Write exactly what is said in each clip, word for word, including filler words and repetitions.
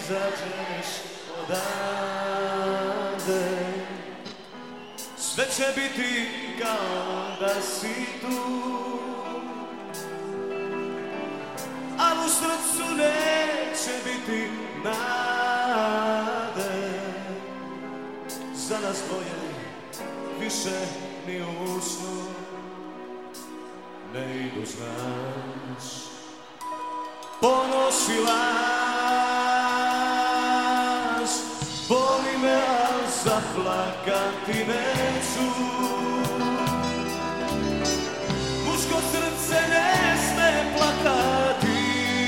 izađeš odavde, sve će biti kao da si tu, al u srcu neće biti nade. Za nas dvoje više ni u snu ne idu, znaš. Ponosi laž, boli me, al zaplakati neću. Muško srce ne sme plakati,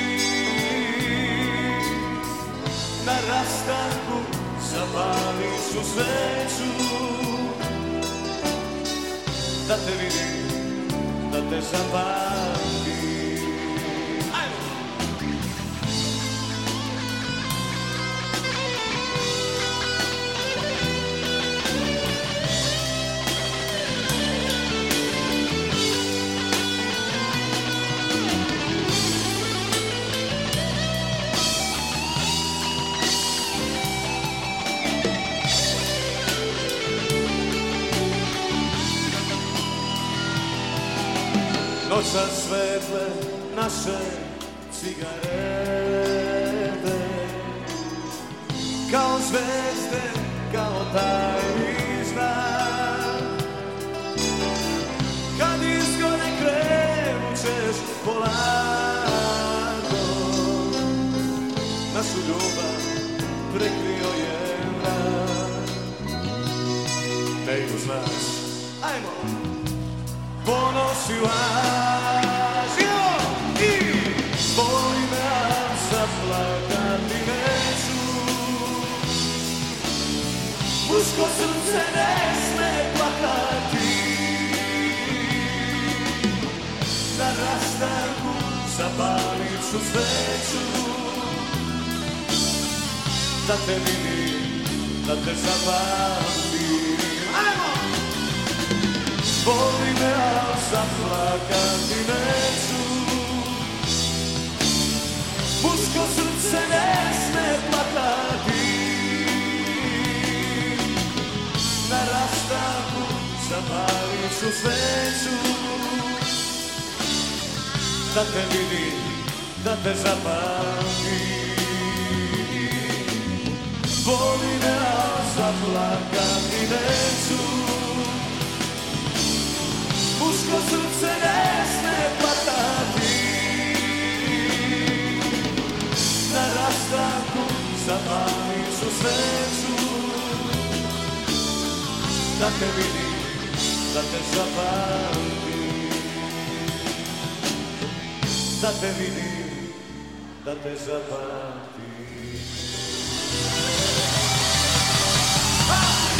na rastanku zapalit ću sveću, da te vidim, da te zapamtim. Noća svetle naše cigarete, kao zvezde, kao tajni znak. Kad izgore krenut ćeš polako, našu ljubav prekrio je mrak. Ne idu, znaš, ajmo! Ponosi laž, jo, i boli me, al zaplakati neću. Muško srce ne sme plakati, na rastanku zapalit ću sveću, da te vidim, da te zapamtim. Ajmo! Boli me, al zaplakati neću. Muško srce ne sme plakati, na rastanku zapalit ću sveću, da te vidim, da te zapamtim. Boli me, al zaplakati neću. Muško srce ne sme plakati, na rastanku zapalit ću sveću, da te vidim, da te zapamtim, da te vidim, da te zapamtim.